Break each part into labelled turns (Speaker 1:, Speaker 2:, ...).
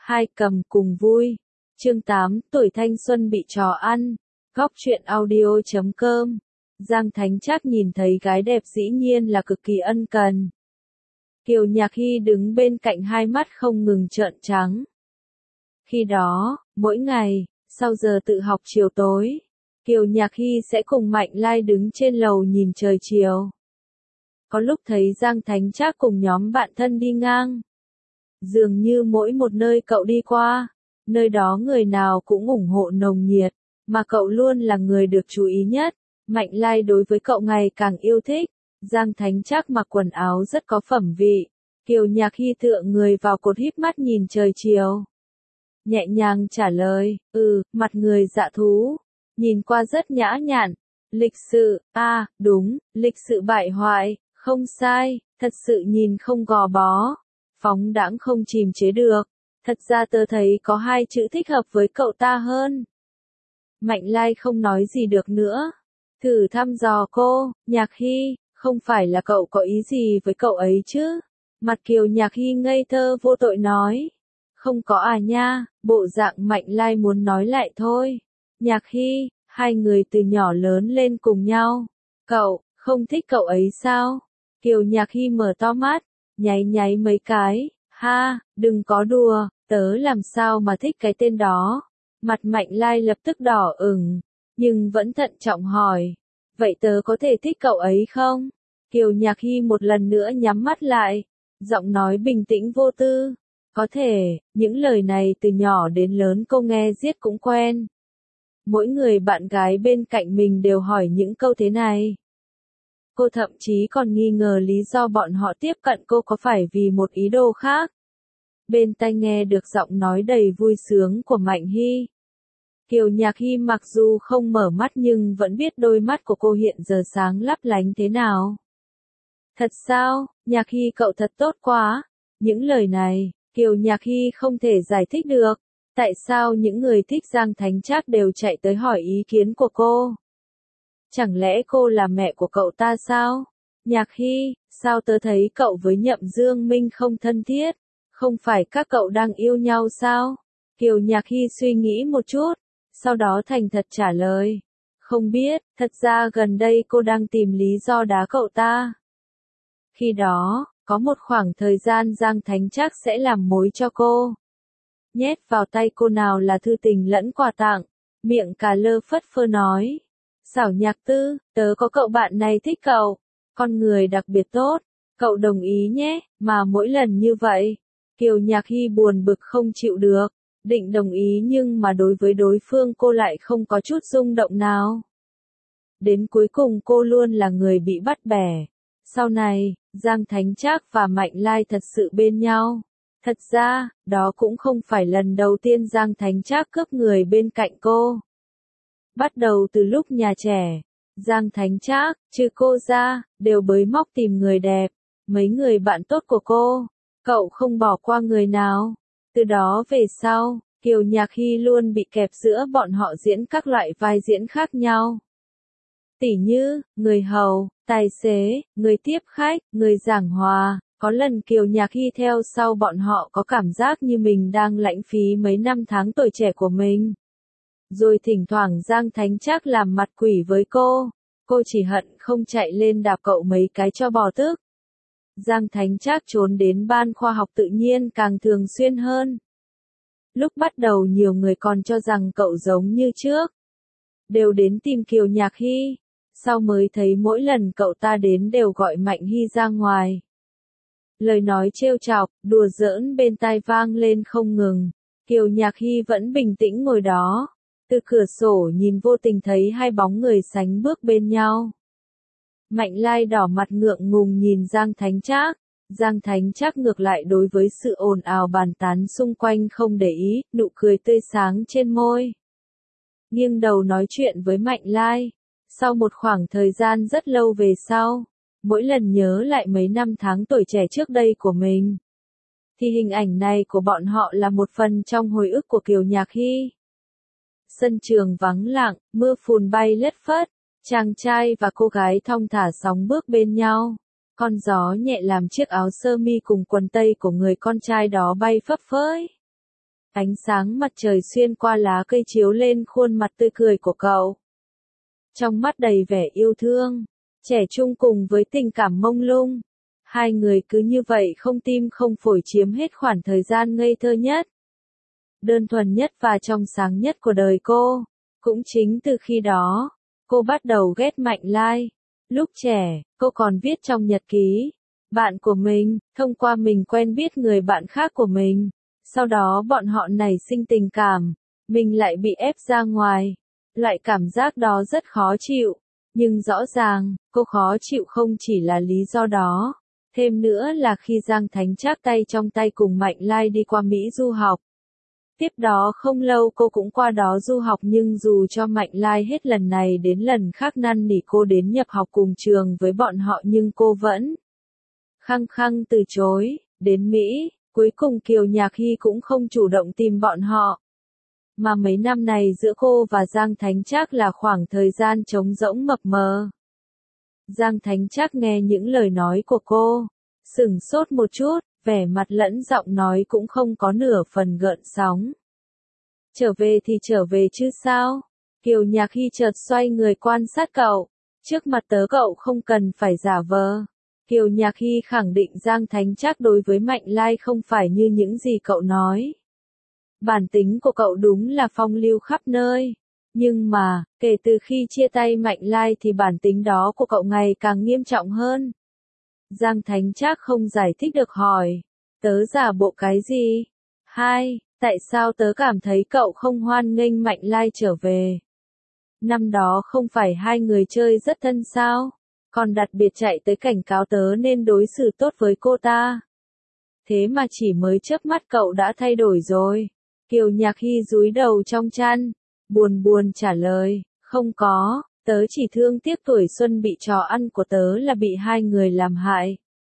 Speaker 1: Hai cầm cùng vui. Chương 8, tuổi thanh xuân bị trò ăn. Góc truyện audio.com. Giang Thánh Trác nhìn thấy gái đẹp dĩ nhiên là cực kỳ ân cần. Kiều Nhạc Hy đứng bên cạnh hai mắt không ngừng trợn trắng. Khi đó, mỗi ngày, sau giờ tự học chiều tối, Kiều Nhạc Hy sẽ cùng Mạnh Lai đứng trên lầu nhìn trời chiều. Có lúc thấy Giang Thánh Trác cùng nhóm bạn thân đi ngang. Dường như mỗi một nơi cậu đi qua, nơi đó người nào cũng ủng hộ nồng nhiệt, mà cậu luôn là người được chú ý nhất. Mạnh Lai đối với cậu ngày càng yêu thích. Giang Thánh Trác mặc quần áo rất có phẩm vị. Kiều Nhạc Hy tựa người vào cột híp mắt nhìn trời chiều. Nhẹ nhàng trả lời, mặt người dạ thú. Nhìn qua rất nhã nhặn. Lịch sự, đúng, lịch sự bại hoại, không sai, thật sự nhìn không gò bó. Phóng đãng không kìm chế được. Thật ra tớ thấy có hai chữ thích hợp với cậu ta hơn. Mạnh Lai không nói gì được nữa. Thử thăm dò cô, Nhạc Hy, không phải là cậu có ý gì với cậu ấy chứ? Mặt Kiều Nhạc Hy ngây thơ vô tội nói. Không có à nha, bộ dạng Mạnh Lai muốn nói lại thôi. Nhạc Hy, hai người từ nhỏ lớn lên cùng nhau. Cậu, không thích cậu ấy sao? Kiều Nhạc Hy mở to mắt, nháy nháy mấy cái. Ha, đừng có đùa, tớ làm sao mà thích cái tên đó. Mặt Mạnh Lai lập tức đỏ ửng, nhưng vẫn thận trọng hỏi. Vậy tớ có thể thích cậu ấy không? Kiều Nhạc Hy một lần nữa nhắm mắt lại, giọng nói bình tĩnh vô tư. Có thể, những lời này từ nhỏ đến lớn cô nghe riết cũng quen. Mỗi người bạn gái bên cạnh mình đều hỏi những câu thế này. Cô thậm chí còn nghi ngờ lý do bọn họ tiếp cận cô có phải vì một ý đồ khác. Bên tai nghe được giọng nói đầy vui sướng của Mạnh Hy. Kiều Nhạc Hy mặc dù không mở mắt nhưng vẫn biết đôi mắt của cô hiện giờ sáng lấp lánh thế nào. Thật sao, Nhạc Hy cậu thật tốt quá. Những lời này, Kiều Nhạc Hy không thể giải thích được. Tại sao những người thích Giang Thánh Trác đều chạy tới hỏi ý kiến của cô? Chẳng lẽ cô là mẹ của cậu ta sao? Nhạc Hy, sao tớ thấy cậu với Nhậm Dương Minh không thân thiết? Không phải các cậu đang yêu nhau sao? Kiều Nhạc Hy suy nghĩ một chút, sau đó thành thật trả lời. Không biết, thật ra gần đây cô đang tìm lý do đá cậu ta. Khi đó, có một khoảng thời gian Giang Thánh Trác sẽ làm mối cho cô. Nhét vào tay cô nào là thư tình lẫn quà tặng, miệng cà lơ phất phơ nói. Xảo Nhạc Tư, tớ có cậu bạn này thích cậu, con người đặc biệt tốt, cậu đồng ý nhé, mà mỗi lần như vậy, Kiều Nhạc Hy buồn bực không chịu được, định đồng ý nhưng mà đối với đối phương cô lại không có chút rung động nào. Đến cuối cùng cô luôn là người bị bắt bẻ. Sau này, Giang Thánh Trác và Mạnh Lai thật sự bên nhau. Thật ra, đó cũng không phải lần đầu tiên Giang Thánh Trác cướp người bên cạnh cô. Bắt đầu từ lúc nhà trẻ, Giang Thánh Trác, trừ cô ra, đều bới móc tìm người đẹp. Mấy người bạn tốt của cô, cậu không bỏ qua người nào. Từ đó về sau, Kiều Nhạc Hy luôn bị kẹp giữa bọn họ diễn các loại vai diễn khác nhau. Tỉ như, người hầu, tài xế, người tiếp khách, người giảng hòa. Có lần Kiều Nhạc Hy theo sau bọn họ có cảm giác như mình đang lãng phí mấy năm tháng tuổi trẻ của mình. Rồi thỉnh thoảng Giang Thánh Trác làm mặt quỷ với cô chỉ hận không chạy lên đạp cậu mấy cái cho bỏ tức. Giang Thánh Trác trốn đến ban khoa học tự nhiên càng thường xuyên hơn. Lúc bắt đầu nhiều người còn cho rằng cậu giống như trước. Đều đến tìm Kiều Nhạc Hy. Sau mới thấy mỗi lần cậu ta đến đều gọi Mạnh Hy ra ngoài. Lời nói trêu chọc, đùa giỡn bên tai vang lên không ngừng. Kiều Nhạc Hy vẫn bình tĩnh ngồi đó. Từ cửa sổ nhìn vô tình thấy hai bóng người sánh bước bên nhau. Mạnh Lai đỏ mặt ngượng ngùng nhìn Giang Thánh Trác. Giang Thánh Trác ngược lại đối với sự ồn ào bàn tán xung quanh không để ý, nụ cười tươi sáng trên môi. Nghiêng đầu nói chuyện với Mạnh Lai. Sau một khoảng thời gian rất lâu về sau, mỗi lần nhớ lại mấy năm tháng tuổi trẻ trước đây của mình, thì hình ảnh này của bọn họ là một phần trong hồi ức của Kiều Nhạc Hy. Sân trường vắng lặng, mưa phùn bay lất phất, chàng trai và cô gái thong thả sóng bước bên nhau. Con gió nhẹ làm chiếc áo sơ mi cùng quần tây của người con trai đó bay phấp phới. Ánh sáng mặt trời xuyên qua lá cây chiếu lên khuôn mặt tươi cười của cậu. Trong mắt đầy vẻ yêu thương, trẻ trung cùng với tình cảm mông lung. Hai người cứ như vậy không tim không phổi chiếm hết khoảng thời gian ngây thơ nhất, đơn thuần nhất và trong sáng nhất của đời cô. Cũng chính từ khi đó, cô bắt đầu ghét Mạnh Lai. Lúc trẻ, cô còn viết trong nhật ký, bạn của mình, thông qua mình quen biết người bạn khác của mình. Sau đó bọn họ nảy sinh tình cảm, mình lại bị ép ra ngoài. Loại cảm giác đó rất khó chịu, nhưng rõ ràng, cô khó chịu không chỉ là lý do đó. Thêm nữa là khi Giang Thánh Trác tay trong tay cùng Mạnh Lai đi qua Mỹ du học. Tiếp đó không lâu cô cũng qua đó du học, nhưng dù cho Mạnh Lai hết lần này đến lần khác năn nỉ cô đến nhập học cùng trường với bọn họ nhưng cô vẫn khăng khăng từ chối. Đến Mỹ, cuối cùng Kiều Nhạc Hy cũng không chủ động tìm bọn họ. Mà mấy năm này giữa cô và Giang Thánh Trác là khoảng thời gian trống rỗng mập mờ. Giang Thánh Trác nghe những lời nói của cô, sửng sốt một chút, vẻ mặt lẫn giọng nói cũng không có nửa phần gợn sóng. Trở về thì trở về chứ sao? Kiều Nhạc Hy chợt xoay người quan sát cậu. Trước mặt tớ cậu không cần phải giả vờ. Kiều Nhạc Hy khẳng định Giang Thánh Trác đối với Mạnh Lai không phải như những gì cậu nói. Bản tính của cậu đúng là phong lưu khắp nơi. Nhưng mà, kể từ khi chia tay Mạnh Lai thì bản tính đó của cậu ngày càng nghiêm trọng hơn. Giang Thánh Trác không giải thích được hỏi. Tớ giả bộ cái gì? Hai, tại sao tớ cảm thấy cậu không hoan nghênh Mạnh Lai trở về? Năm đó không phải hai người chơi rất thân sao? Còn đặc biệt chạy tới cảnh cáo tớ nên đối xử tốt với cô ta. Thế mà chỉ mới chớp mắt cậu đã thay đổi rồi. Kiều Nhạc Hy dúi đầu trong chăn, buồn buồn trả lời, không có, tớ chỉ thương tiếc tuổi xuân bị trò ăn của tớ là bị hai người làm hại.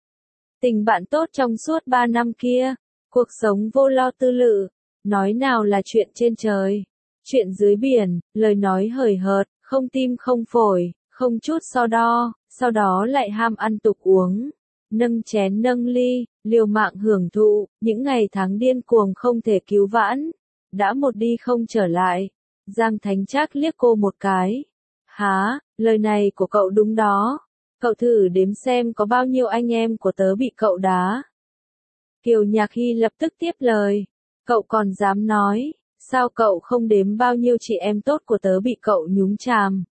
Speaker 1: Tình bạn tốt trong suốt 3 năm kia, cuộc sống vô lo tư lự, nói nào là chuyện trên trời, chuyện dưới biển, lời nói hời hợt, không tim không phổi, không chút so đo, sau đó lại ham ăn tục uống, nâng chén nâng ly, liều mạng hưởng thụ, những ngày tháng điên cuồng không thể cứu vãn, đã một đi không trở lại. Giang Thánh Trác liếc cô một cái. Hả, lời này của cậu đúng đó. Cậu thử đếm xem có bao nhiêu anh em của tớ bị cậu đá. Kiều Nhạc Hy lập tức tiếp lời. Cậu còn dám nói, sao cậu không đếm bao nhiêu chị em tốt của tớ bị cậu nhúng chàm.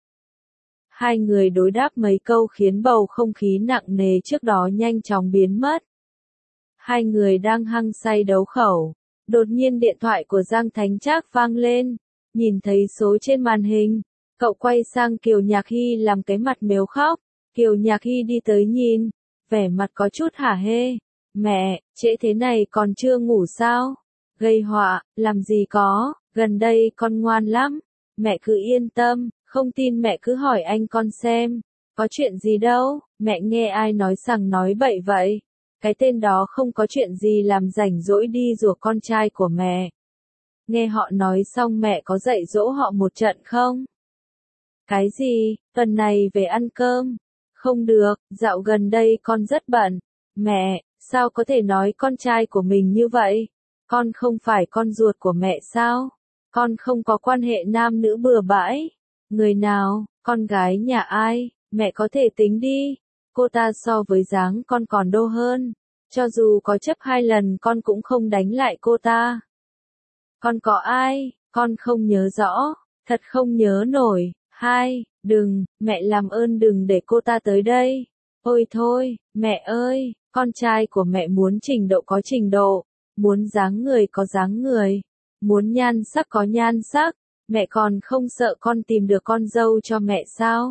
Speaker 1: Hai người đối đáp mấy câu khiến bầu không khí nặng nề trước đó nhanh chóng biến mất. Hai người đang hăng say đấu khẩu. Đột nhiên điện thoại của Giang Thánh Trác vang lên. Nhìn thấy số trên màn hình, cậu quay sang Kiều Nhạc Hy làm cái mặt mếu khóc. Kiều Nhạc Hy đi tới nhìn, vẻ mặt có chút hả hê. Mẹ, trễ thế này còn chưa ngủ sao? Gây họa, làm gì có, gần đây con ngoan lắm. Mẹ cứ yên tâm, không tin mẹ cứ hỏi anh con xem. Có chuyện gì đâu, mẹ nghe ai nói sằng nói bậy vậy. Cái tên đó không có chuyện gì làm rảnh rỗi đi rủa con trai của mẹ. Nghe họ nói xong mẹ có dạy dỗ họ một trận không? Cái gì, tuần này về ăn cơm? Không được, dạo gần đây con rất bận. Mẹ, sao có thể nói con trai của mình như vậy? Con không phải con ruột của mẹ sao? Con không có quan hệ nam nữ bừa bãi. Người nào, con gái nhà ai, mẹ có thể tính đi. Cô ta so với dáng con còn đô hơn. Cho dù có chấp 2 lần con cũng không đánh lại cô ta. Con có ai, con không nhớ rõ, thật không nhớ nổi. Hai, đừng, mẹ làm ơn đừng để cô ta tới đây. Ôi thôi, mẹ ơi, con trai của mẹ muốn trình độ có trình độ, muốn dáng người có dáng người, muốn nhan sắc có nhan sắc, mẹ còn không sợ con tìm được con dâu cho mẹ sao?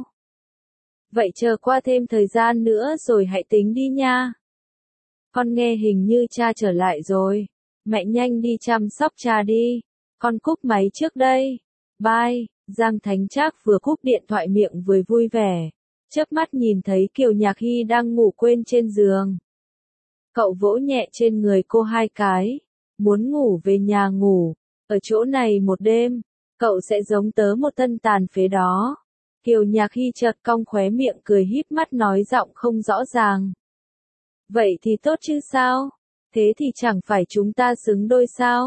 Speaker 1: Vậy chờ qua thêm thời gian nữa rồi hãy tính đi nha. Con nghe hình như cha trở lại rồi. Mẹ nhanh đi chăm sóc cha đi. Con cúp máy trước đây. Bye. Giang Thánh Trác vừa cúp điện thoại miệng vừa vui vẻ. Chớp mắt nhìn thấy Kiều Nhạc Hy đang ngủ quên trên giường. Cậu vỗ nhẹ trên người cô 2 cái. Muốn ngủ về nhà ngủ. Ở chỗ này một đêm. Cậu sẽ giống tớ một thân tàn phế đó. Kiều Nhạc Hy chợt cong khóe miệng cười híp mắt nói giọng không rõ ràng. Vậy thì tốt chứ sao? Thế thì chẳng phải chúng ta xứng đôi sao?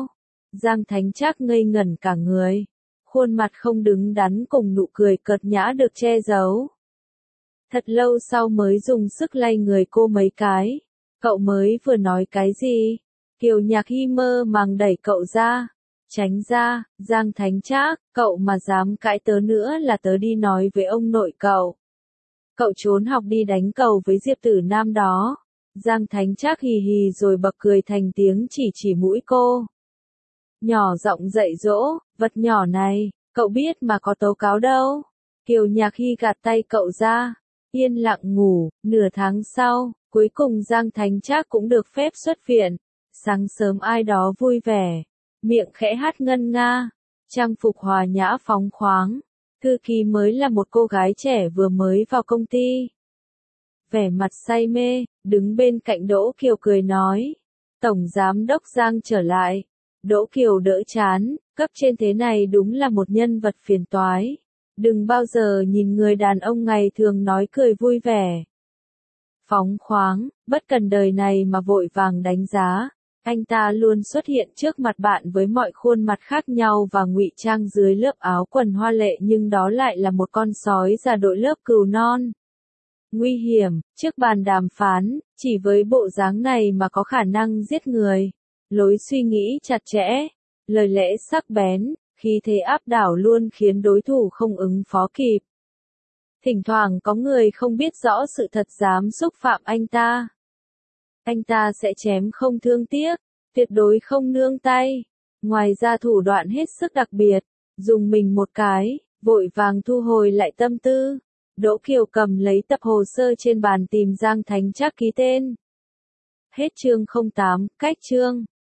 Speaker 1: Giang Thánh Trác ngây ngẩn cả người. Khuôn mặt không đứng đắn cùng nụ cười cợt nhã được che giấu. Thật lâu sau mới dùng sức lay người cô mấy cái. Cậu mới vừa nói cái gì? Kiều Nhạc Hy mơ màng đẩy cậu ra. Tránh ra, Giang Thánh Trác, cậu mà dám cãi tớ nữa là tớ đi nói với ông nội cậu. Cậu trốn học đi đánh cầu với Diệp Tử Nam đó. Giang Thánh Trác hì hì rồi bật cười thành tiếng chỉ mũi cô. Nhỏ giọng dạy dỗ, vật nhỏ này, cậu biết mà có tố cáo đâu. Kiều Nhạc Hy gạt tay cậu ra, yên lặng ngủ. Nửa tháng sau, cuối cùng Giang Thánh Trác cũng được phép xuất viện. Sáng sớm ai đó vui vẻ, miệng khẽ hát ngân nga, trang phục hòa nhã phóng khoáng. Thư ký mới là một cô gái trẻ vừa mới vào công ty. Vẻ mặt say mê, đứng bên cạnh Đỗ Kiều cười nói. Tổng giám đốc Giang trở lại. Đỗ Kiều đỡ chán, cấp trên thế này đúng là một nhân vật phiền toái. Đừng bao giờ nhìn người đàn ông ngày thường nói cười vui vẻ. Phóng khoáng, bất cần đời này mà vội vàng đánh giá. Anh ta luôn xuất hiện trước mặt bạn với mọi khuôn mặt khác nhau và ngụy trang dưới lớp áo quần hoa lệ, nhưng đó lại là một con sói già đội lớp cừu non. Nguy hiểm, trước bàn đàm phán, chỉ với bộ dáng này mà có khả năng giết người. Lối suy nghĩ chặt chẽ, lời lẽ sắc bén, khí thế áp đảo luôn khiến đối thủ không ứng phó kịp. Thỉnh thoảng có người không biết rõ sự thật dám xúc phạm anh ta. Anh ta sẽ chém không thương tiếc, tuyệt đối không nương tay. Ngoài ra thủ đoạn hết sức đặc biệt, dùng mình một cái, vội vàng thu hồi lại tâm tư. Đỗ Kiều cầm lấy tập hồ sơ trên bàn tìm Giang Thánh Trác ký tên. Hết chương 08, cách chương.